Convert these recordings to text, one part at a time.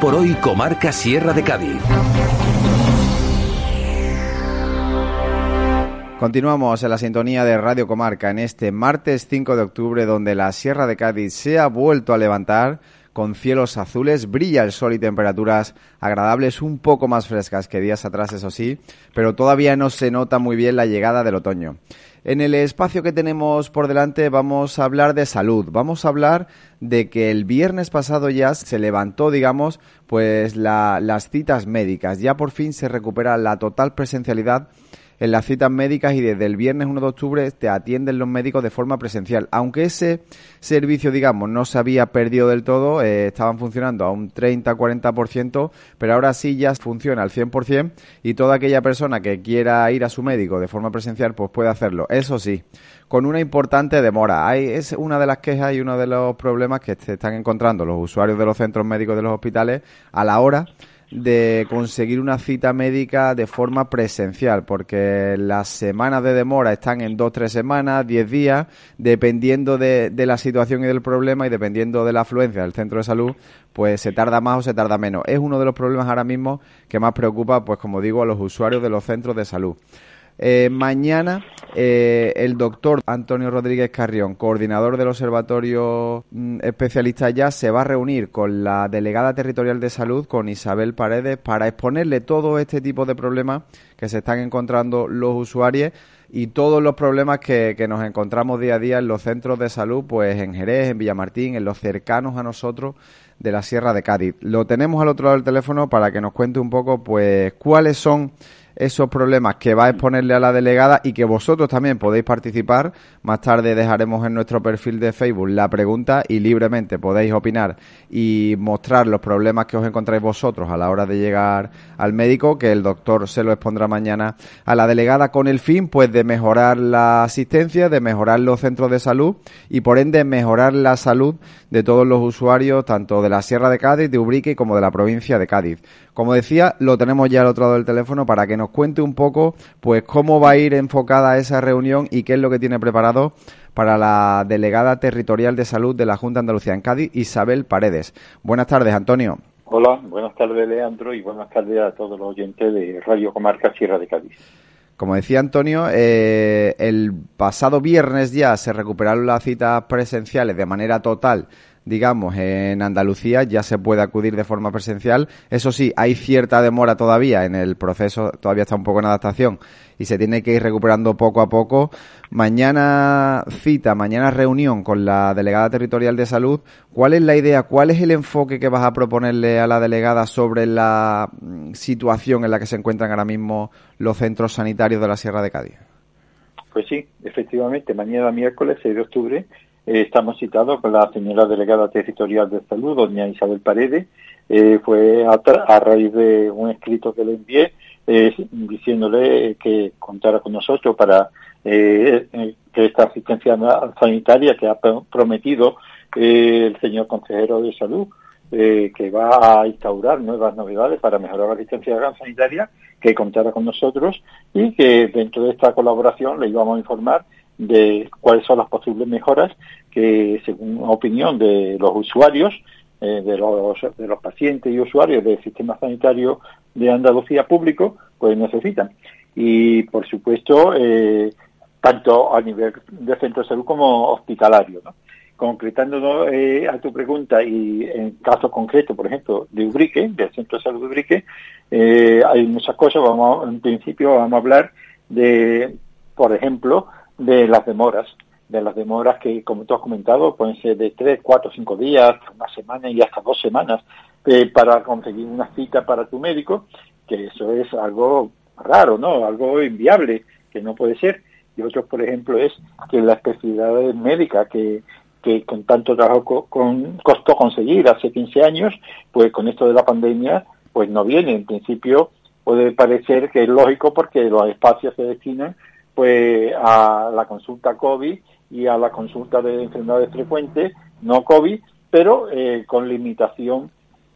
por hoy, comarca Sierra de Cádiz. Continuamos en la sintonía de Radio Comarca en este martes 5 de octubre, donde la Sierra de Cádiz se ha vuelto a levantar con cielos azules, brilla el sol y temperaturas agradables, un poco más frescas que días atrás, eso sí, pero todavía no se nota muy bien la llegada del otoño. En el espacio que tenemos por delante vamos a hablar de salud, vamos a hablar de que el viernes pasado ya se levantó, digamos, pues las citas médicas, ya por fin se recupera la total presencialidad en las citas médicas y desde el viernes 1 de octubre te atienden los médicos de forma presencial. Aunque ese servicio, digamos, no se había perdido del todo, estaban funcionando a un 30-40%, pero ahora sí ya funciona al 100% y toda aquella persona que quiera ir a su médico de forma presencial pues puede hacerlo. Eso sí, con una importante demora. Es una de las quejas y uno de los problemas que se están encontrando los usuarios de los centros médicos de los hospitales a la hora de conseguir una cita médica de forma presencial, porque las semanas de demora están en 2-3 semanas, 10 días, dependiendo de la situación y del problema y dependiendo de la afluencia del centro de salud, pues se tarda más o se tarda menos. Es uno de los problemas ahora mismo que más preocupa, pues como digo, a los usuarios de los centros de salud. Mañana el doctor Antonio Rodríguez Carrión, coordinador del Observatorio Especialista Ya, se va a reunir con la delegada territorial de salud, con Isabel Paredes, para exponerle todo este tipo de problemas que se están encontrando los usuarios y todos los problemas que nos encontramos día a día en los centros de salud, pues en Jerez, en Villamartín, en los cercanos a nosotros de la Sierra de Cádiz. Lo tenemos al otro lado del teléfono para que nos cuente un poco, pues, cuáles son esos problemas que va a exponerle a la delegada y que vosotros también podéis participar. Más tarde dejaremos en nuestro perfil de Facebook la pregunta y libremente podéis opinar y mostrar los problemas que os encontráis vosotros a la hora de llegar al médico, que el doctor se lo expondrá mañana a la delegada con el fin pues de mejorar la asistencia, de mejorar los centros de salud y por ende mejorar la salud de todos los usuarios, tanto de la Sierra de Cádiz, de Ubrique como de la provincia de Cádiz. Como decía, lo tenemos ya al otro lado del teléfono para que nos cuente un poco pues cómo va a ir enfocada esa reunión y qué es lo que tiene preparado para la delegada territorial de salud de la Junta de Andalucía en Cádiz, Isabel Paredes. Buenas tardes, Antonio. Hola, buenas tardes, Leandro, y buenas tardes a todos los oyentes de Radio Comarca Sierra de Cádiz. Como decía Antonio, el pasado viernes ya se recuperaron las citas presenciales de manera total, digamos, en Andalucía, ya se puede acudir de forma presencial. Eso sí, hay cierta demora todavía en el proceso, todavía está un poco en adaptación y se tiene que ir recuperando poco a poco. Mañana cita, mañana reunión con la delegada territorial de salud. ¿Cuál es la idea, cuál es el enfoque que vas a proponerle a la delegada sobre la situación en la que se encuentran ahora mismo los centros sanitarios de la Sierra de Cádiz? Pues sí, efectivamente, mañana miércoles 6 de octubre estamos citados con la señora delegada territorial de salud, doña Isabel Paredes. Fue a raíz de un escrito que le envié diciéndole que contara con nosotros para que esta asistencia sanitaria que ha prometido el señor consejero de salud, que va a instaurar nuevas novedades para mejorar la asistencia sanitaria, que contara con nosotros y que dentro de esta colaboración le íbamos a informar de cuáles son las posibles mejoras que, según opinión de los usuarios, de los pacientes y usuarios del sistema sanitario de Andalucía público, pues necesitan. Y, por supuesto, tanto a nivel de centro de salud como hospitalario, ¿no? Concretándonos a tu pregunta y en caso concreto, por ejemplo, de Ubrique, del Centro de Salud de Ubrique, hay muchas cosas. En principio vamos a hablar de, por ejemplo, de las demoras que, como tú has comentado, pueden ser de 3, 4, 5 días, una semana y hasta 2 semanas para conseguir una cita para tu médico, que eso es algo raro, ¿no? Algo inviable, que no puede ser. Y otro, por ejemplo, es que la especialidad médica que con tanto trabajo costó conseguir hace 15 años, pues con esto de la pandemia, pues no viene. En principio puede parecer que es lógico porque los espacios se destinan pues a la consulta COVID y a la consulta de enfermedades frecuentes, no COVID, pero con limitación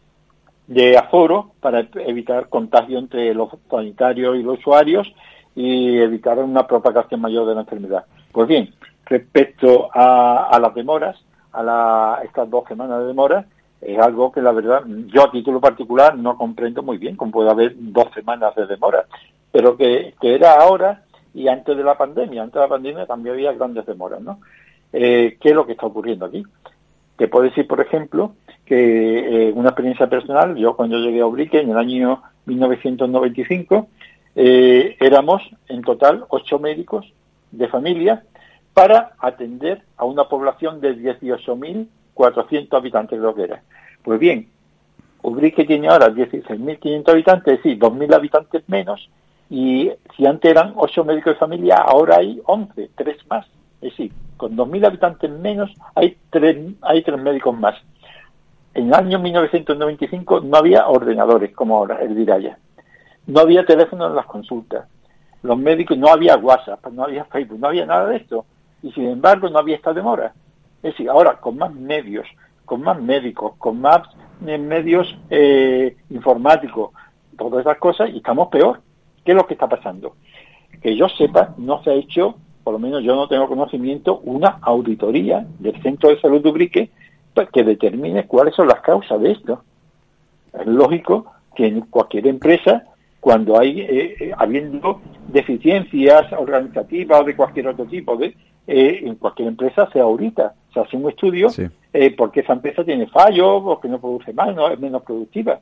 de aforo para evitar contagio entre los sanitarios y los usuarios y evitar una propagación mayor de la enfermedad. Pues bien, respecto a las demoras, estas 2 semanas de demora, es algo que la verdad yo a título particular no comprendo muy bien, como puede haber 2 semanas de demora, pero que era ahora y antes de la pandemia. Antes de la pandemia también había grandes demoras, ¿no? ¿Qué es lo que está ocurriendo aquí? Te puedo decir, por ejemplo, que una experiencia personal, yo cuando llegué a Ubrique en el año 1995, éramos en total 8 médicos de familia para atender a una población de 18.400 habitantes, creo que era. Pues bien, Ubrique tiene ahora 16.500 habitantes, es decir, 2.000 habitantes menos, y si antes eran 8 médicos de familia, ahora hay 11, 3 más. Es decir, con 2.000 habitantes menos hay 3 médicos más. En el año 1995 no había ordenadores como ahora, el Diraya. No había teléfono en las consultas. Los médicos, no había WhatsApp, no había Facebook, no había nada de esto. Y sin embargo no había esta demora. Es decir, ahora con más medios, con más médicos, con más medios informáticos, todas esas cosas, y estamos peor. ¿Qué es lo que está pasando? Que yo sepa, no se ha hecho, por lo menos yo no tengo conocimiento, una auditoría del Centro de Salud de Ubrique que determine cuáles son las causas de esto. Es lógico que en cualquier empresa, cuando hay habiendo deficiencias organizativas o de cualquier otro tipo, en cualquier empresa se audita, se hace un estudio, sí, porque esa empresa tiene fallos, porque no produce más, no es menos productiva,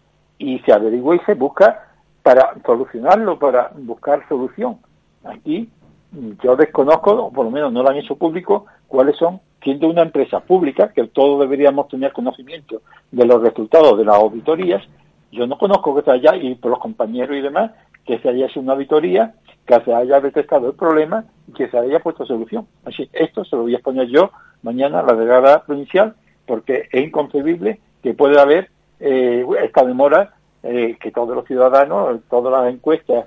y se averigua y se busca para solucionarlo, para buscar solución. Aquí yo desconozco, o por lo menos no lo han hecho público, cuáles son, siendo una empresa pública, que todos deberíamos tener conocimiento de los resultados de las auditorías. Yo no conozco que se haya, y por los compañeros y demás, que se haya hecho una auditoría, que se haya detectado el problema y que se haya puesto solución. Así, esto se lo voy a exponer yo mañana a la delegada provincial, porque es inconcebible que pueda haber esta demora, que todos los ciudadanos, todas las encuestas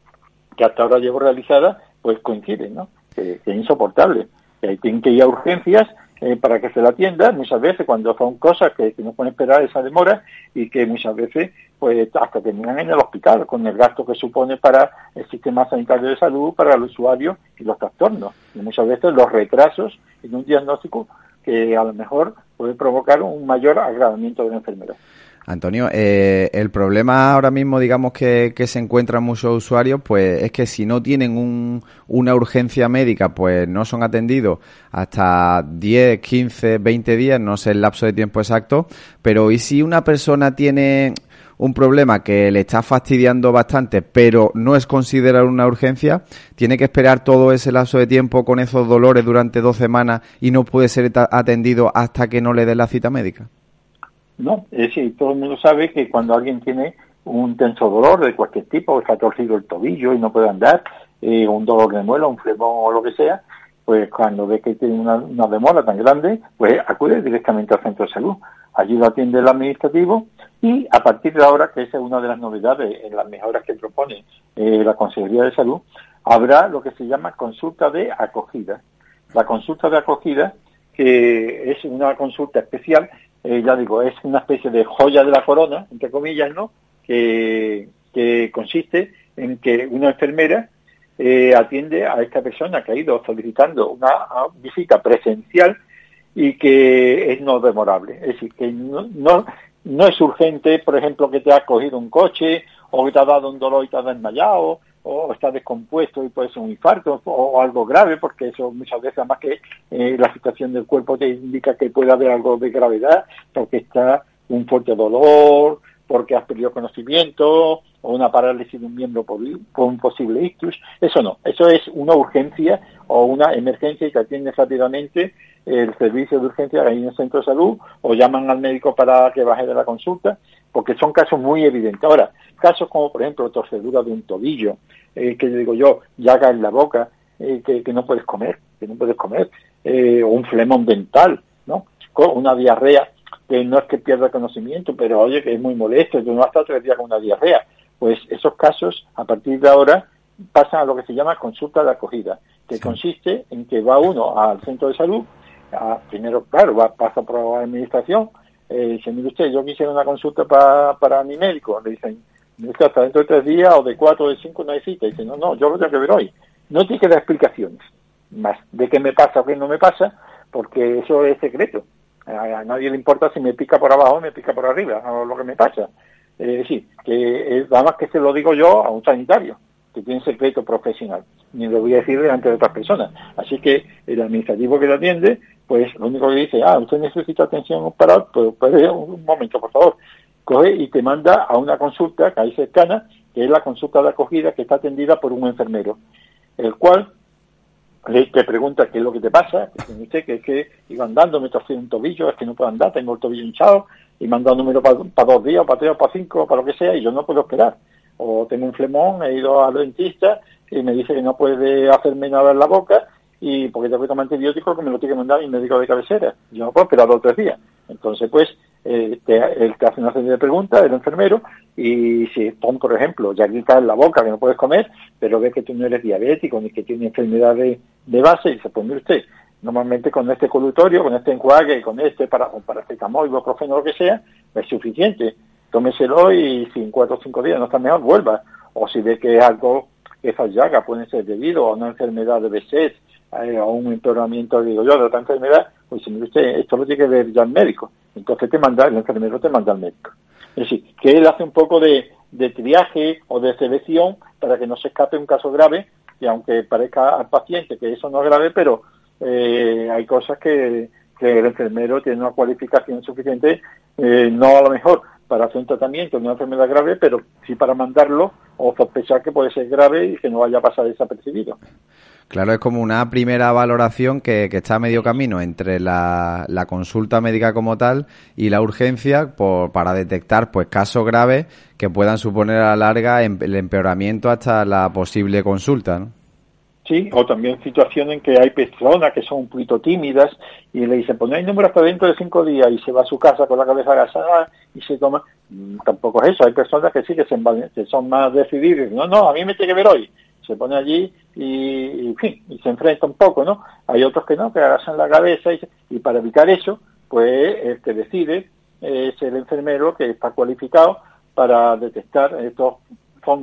que hasta ahora llevo realizadas, pues coinciden, ¿no? Que es insoportable. Que tienen que ir a urgencias para que se la atienda, muchas veces cuando son cosas que no pueden esperar esa demora, y que muchas veces pues hasta terminan en el hospital con el gasto que supone para el sistema sanitario de salud, para el usuario y los trastornos, y muchas veces los retrasos en un diagnóstico que a lo mejor puede provocar un mayor agravamiento de la enfermedad. Antonio, el problema ahora mismo, digamos, que se encuentran muchos usuarios, pues es que si no tienen una urgencia médica, pues no son atendidos hasta 10, 15, 20 días, no sé el lapso de tiempo exacto, pero ¿y si una persona tiene un problema que le está fastidiando bastante, pero no es considerar una urgencia, tiene que esperar todo ese lapso de tiempo con esos dolores durante 2 semanas y no puede ser atendido hasta que no le dé la cita médica? No, es decir, todo el mundo sabe que cuando alguien tiene un tenso dolor de cualquier tipo, está torcido el tobillo y no puede andar, un dolor de muela, un flemón o lo que sea, pues cuando ve que tiene una demora tan grande, pues acude directamente al centro de salud. Allí lo atiende el administrativo, y a partir de ahora, que esa es una de las novedades en las mejoras que propone la Consejería de Salud, habrá lo que se llama consulta de acogida. La consulta de acogida, que es una consulta especial, ya digo, es una especie de joya de la corona, entre comillas, ¿no? Que consiste en que una enfermera atiende a esta persona que ha ido solicitando una visita presencial y que es no demorable. Es decir, que no es urgente, por ejemplo, que te ha cogido un coche o que te ha dado un dolor y te ha desmayado, o está descompuesto y puede ser un infarto o algo grave, porque eso muchas veces, además que la situación del cuerpo te indica que puede haber algo de gravedad, porque está un fuerte dolor, porque has perdido conocimiento, o una parálisis de un miembro por un posible ictus. Eso no, eso es una urgencia o una emergencia y que atiende rápidamente el servicio de urgencia ahí en el centro de salud, o llaman al médico para que baje de la consulta, porque son casos muy evidentes. Ahora, casos como por ejemplo torcedura de un tobillo, que digo yo, llaga en la boca, que no puedes comer, o un flemón dental, ¿no? Una diarrea, que no es que pierda conocimiento, pero oye, que es muy molesto, que no hasta 3 días con una diarrea. Pues esos casos, a partir de ahora, pasan a lo que se llama consulta de acogida, que consiste en que va uno al centro de salud, primero, claro, pasa por la administración, dice, mire usted, yo quisiera una consulta para mi médico. Le dicen, mire usted, hasta dentro de 3 días, o de 4 o de 5 no hay cita. Dice, no, yo lo tengo que ver hoy. No tiene que dar explicaciones más de qué me pasa o qué no me pasa, porque eso es secreto. A nadie le importa si me pica por abajo o me pica por arriba, o lo que me pasa. Sí, que nada más que se lo digo yo a un sanitario, que tiene secreto profesional, ni lo voy a decir delante de otras personas. Así que el administrativo que lo atiende, pues lo único que dice, usted necesita atención para, pues un momento, por favor, coge y te manda a una consulta que hay cercana, que es la consulta de acogida, que está atendida por un enfermero, el cual te pregunta qué es lo que te pasa, que es que iba andando, me torcí un tobillo, es que no puedo andar, tengo el tobillo hinchado, y me han dado número para 2 días, para 3, para 5, para lo que sea, y yo no puedo esperar. O tengo un flemón, he ido al dentista, y me dice que no puede hacerme nada en la boca, y porque tengo que tomar antibióticos que me lo tiene que mandar mi médico de cabecera. Yo no puedo esperar 2 o 3 días. Entonces, pues, él te hace una serie de preguntas, el enfermero, y si pon, por ejemplo, ya grita en la boca que no puedes comer, pero ves que tú no eres diabético ni que tienes enfermedad de base, y dice, pues mire usted, normalmente con este colutorio, con este enjuague, con paracetamol, ibuprofeno, lo que sea, es suficiente. Tómeselo y si en 4 o 5 días no está mejor, vuelva. O si ve que es algo, que esas llagas pueden ser debido a una enfermedad de Behçet, a un empeoramiento, digo yo, de otra enfermedad, pues si mire usted, esto lo tiene que ver ya el médico. Entonces el enfermero te manda al médico. Es decir, que él hace un poco de triaje o de selección para que no se escape un caso grave, y aunque parezca al paciente que eso no es grave, pero hay cosas que el enfermero tiene una cualificación suficiente, no a lo mejor para hacer un tratamiento de una enfermedad grave, pero sí para mandarlo o sospechar que puede ser grave y que no vaya a pasar desapercibido. Claro, es como una primera valoración que está a medio camino entre la consulta médica como tal y la urgencia para detectar pues casos graves que puedan suponer a la larga el empeoramiento hasta la posible consulta, ¿no? Sí, o también situaciones en que hay personas que son un poquito tímidas y le dicen, pues no hay número hasta dentro de 5 días, y se va a su casa con la cabeza agachada y se toma. Tampoco es eso, hay personas que sí que son más decididas, no, a mí me tiene que ver hoy. Se pone allí y se enfrenta un poco, ¿no? Hay otros que no, que agachan la cabeza y para evitar eso, pues el que decide es el enfermero que está cualificado para detectar. Estos son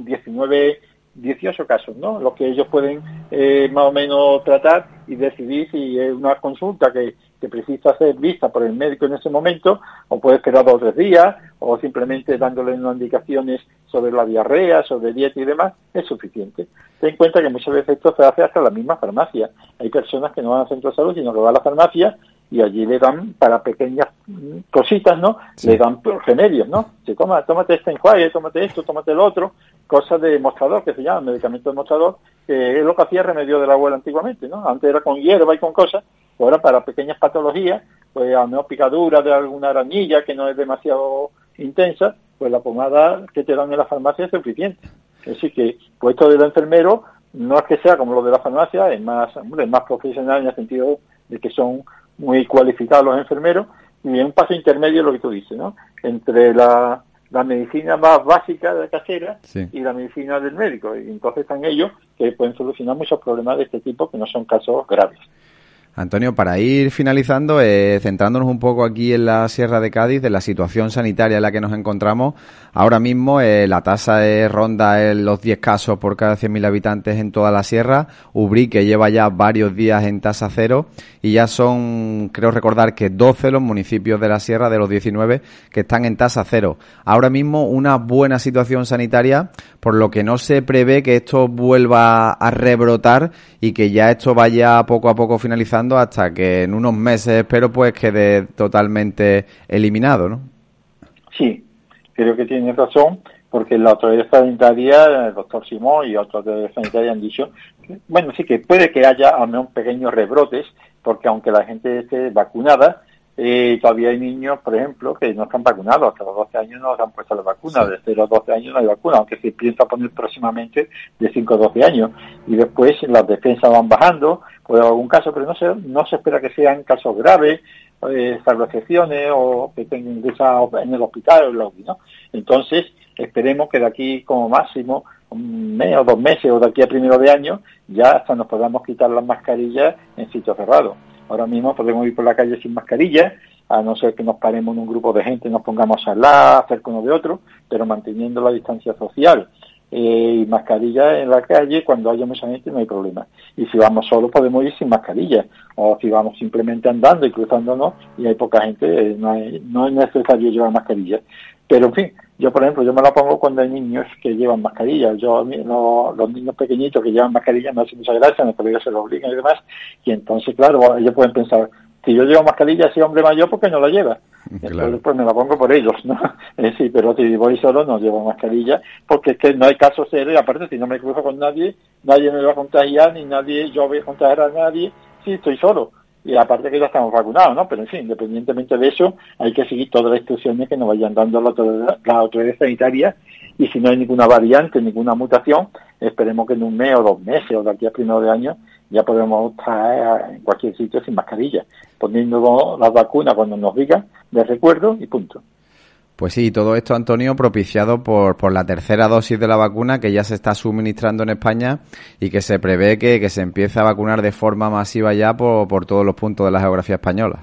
18 casos, ¿no? Los que ellos pueden más o menos tratar y decidir si es una consulta que precisa ser vista por el médico en ese momento, o puede esperar 2 o 3 días, o simplemente dándole unas indicaciones sobre la diarrea, sobre dieta y demás, es suficiente. Ten en cuenta que muchas veces esto se hace hasta en la misma farmacia. Hay personas que no van al centro de salud, sino que van a la farmacia y allí le dan para pequeñas cositas, ¿no? Sí. Le dan remedios, ¿no? Se tómate este enjuague, tómate esto, tómate el otro, cosas de mostrador, que se llaman medicamentos de mostrador, que es lo que hacía el remedio de la abuela antiguamente, ¿no? Antes era con hierba y con cosas, ahora para pequeñas patologías, pues a lo mejor picadura de alguna arañilla que no es demasiado intensa, pues la pomada que te dan en la farmacia es suficiente. Es decir que, pues esto del enfermero no es que sea como lo de la farmacia, es más profesional en el sentido de que son muy cualificados los enfermeros, y en un paso intermedio lo que tú dices, ¿no? Entre la medicina más básica de casera, sí, y la medicina del médico, y entonces están ellos que pueden solucionar muchos problemas de este tipo que no son casos graves. Antonio, para ir finalizando, centrándonos un poco aquí en la Sierra de Cádiz, de la situación sanitaria en la que nos encontramos, ahora mismo la tasa ronda los 10 casos por cada 100.000 habitantes en toda la sierra. Ubrique lleva ya varios días en tasa cero y ya son, creo recordar que 12 los municipios de la sierra de los 19 que están en tasa cero. Ahora mismo una buena situación sanitaria, por lo que no se prevé que esto vuelva a rebrotar y que ya esto vaya poco a poco finalizando hasta que en unos meses, espero, pues quede totalmente eliminado, ¿no? Sí, creo que tienes razón, porque la autoridad sanitaria, el doctor Simón y otros autoridades sanitarias han dicho, bueno, sí que puede que haya al menos pequeños rebrotes, porque aunque la gente esté vacunada, todavía hay niños, por ejemplo, que no están vacunados, hasta los 12 años no se han puesto la vacuna, sí, desde los 12 años no hay vacuna, aunque se piensa poner próximamente de 5 a 12 años, y después las defensas van bajando, por algún caso, pero no se espera que sean casos graves, salvo excepciones, o que estén ingresados en el hospital o en la UCI, ¿no? Entonces, esperemos que de aquí como máximo un mes o 2 meses, o de aquí a primero de año, ya hasta nos podamos quitar las mascarillas en sitios cerrados. Ahora mismo podemos ir por la calle sin mascarilla, a no ser que nos paremos en un grupo de gente, nos pongamos a hablar, cerca uno de otro, pero manteniendo la distancia social. y mascarilla en la calle. Cuando haya mucha gente no hay problema. Y si vamos solos podemos ir sin mascarilla, o si vamos simplemente andando y cruzándonos y hay poca gente, no es necesario llevar mascarilla. Pero en fin, yo por ejemplo, yo me la pongo cuando hay niños que llevan mascarilla. Los niños pequeñitos que llevan mascarilla me hacen mucha gracia, en el colegio se lo obligan y demás, y entonces claro, ellos pueden pensar, si yo llevo mascarilla, ese hombre mayor, ¿por qué no la lleva? Claro. Entonces, pues me la pongo por ellos, ¿no? Sí, pero si voy solo no llevo mascarilla, porque es que no hay caso serio, y aparte si no me cruzo con nadie, nadie me va a contagiar, ni yo voy a contagiar a nadie, si estoy solo. Y aparte que ya estamos vacunados, ¿no? Pero en fin, independientemente de eso, hay que seguir todas las instrucciones que nos vayan dando las autoridades sanitarias, y si no hay ninguna variante, ninguna mutación, esperemos que en un mes o 2 meses, o de aquí a primero de año, ya podremos estar en cualquier sitio sin mascarilla, poniendo las vacunas cuando nos digan, de recuerdo, y punto. Pues sí, todo esto, Antonio, propiciado por la tercera dosis de la vacuna que ya se está suministrando en España y que se prevé que se empiece a vacunar de forma masiva ya por todos los puntos de la geografía española.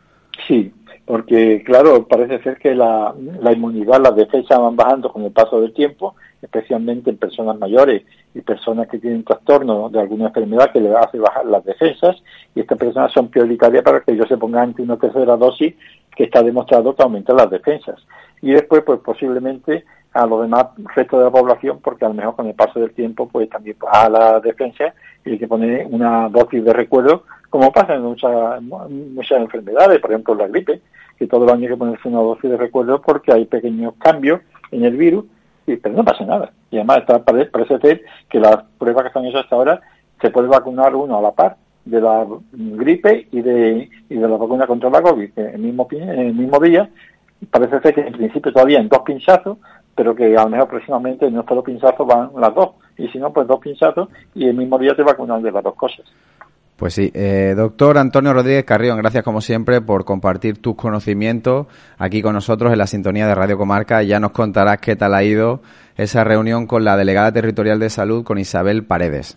Sí, porque claro, parece ser que la inmunidad, las defensas van bajando con el paso del tiempo, especialmente en personas mayores y personas que tienen trastorno de alguna enfermedad que le hace bajar las defensas, y estas personas son prioritarias para que ellos se pongan ante una tercera dosis, que está demostrado que aumenta las defensas. Y después, pues posiblemente a los demás resto de la población, porque a lo mejor con el paso del tiempo, pues también a la defensa y hay que poner una dosis de recuerdo, como pasa en muchas enfermedades, por ejemplo la gripe, que todos los años hay que ponerse una dosis de recuerdo porque hay pequeños cambios en el virus, pero no pasa nada. Y además parece ser que las pruebas que están hechas hasta ahora se puede vacunar uno a la par de la gripe y de la vacuna contra la COVID, que en el mismo día. Parece ser que en principio todavía en 2 pinchazos, pero que a lo mejor próximamente en un solo pinchazo van las 2, y si no, pues 2 pinchazos y el mismo día te vacunan de las 2 cosas. Pues sí, doctor Antonio Rodríguez Carrión, gracias como siempre por compartir tus conocimientos aquí con nosotros en la sintonía de Radio Comarca. Ya nos contarás qué tal ha ido esa reunión con la delegada territorial de salud, con Isabel Paredes.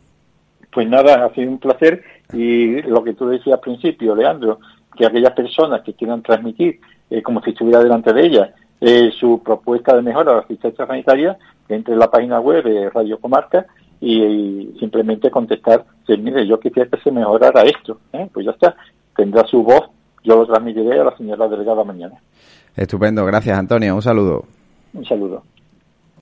Pues nada, ha sido un placer, y lo que tú decías al principio, Leandro, que aquellas personas que quieran transmitir, como si estuviera delante de ellas, su propuesta de mejora a la asistencia sanitaria, que entre en la página web de Radio Comarca y simplemente contestar, mire, yo quisiera que se mejorara esto, pues ya está, tendrá su voz, yo lo transmitiré a la señora delegada mañana. Estupendo, gracias Antonio, un saludo. Un saludo.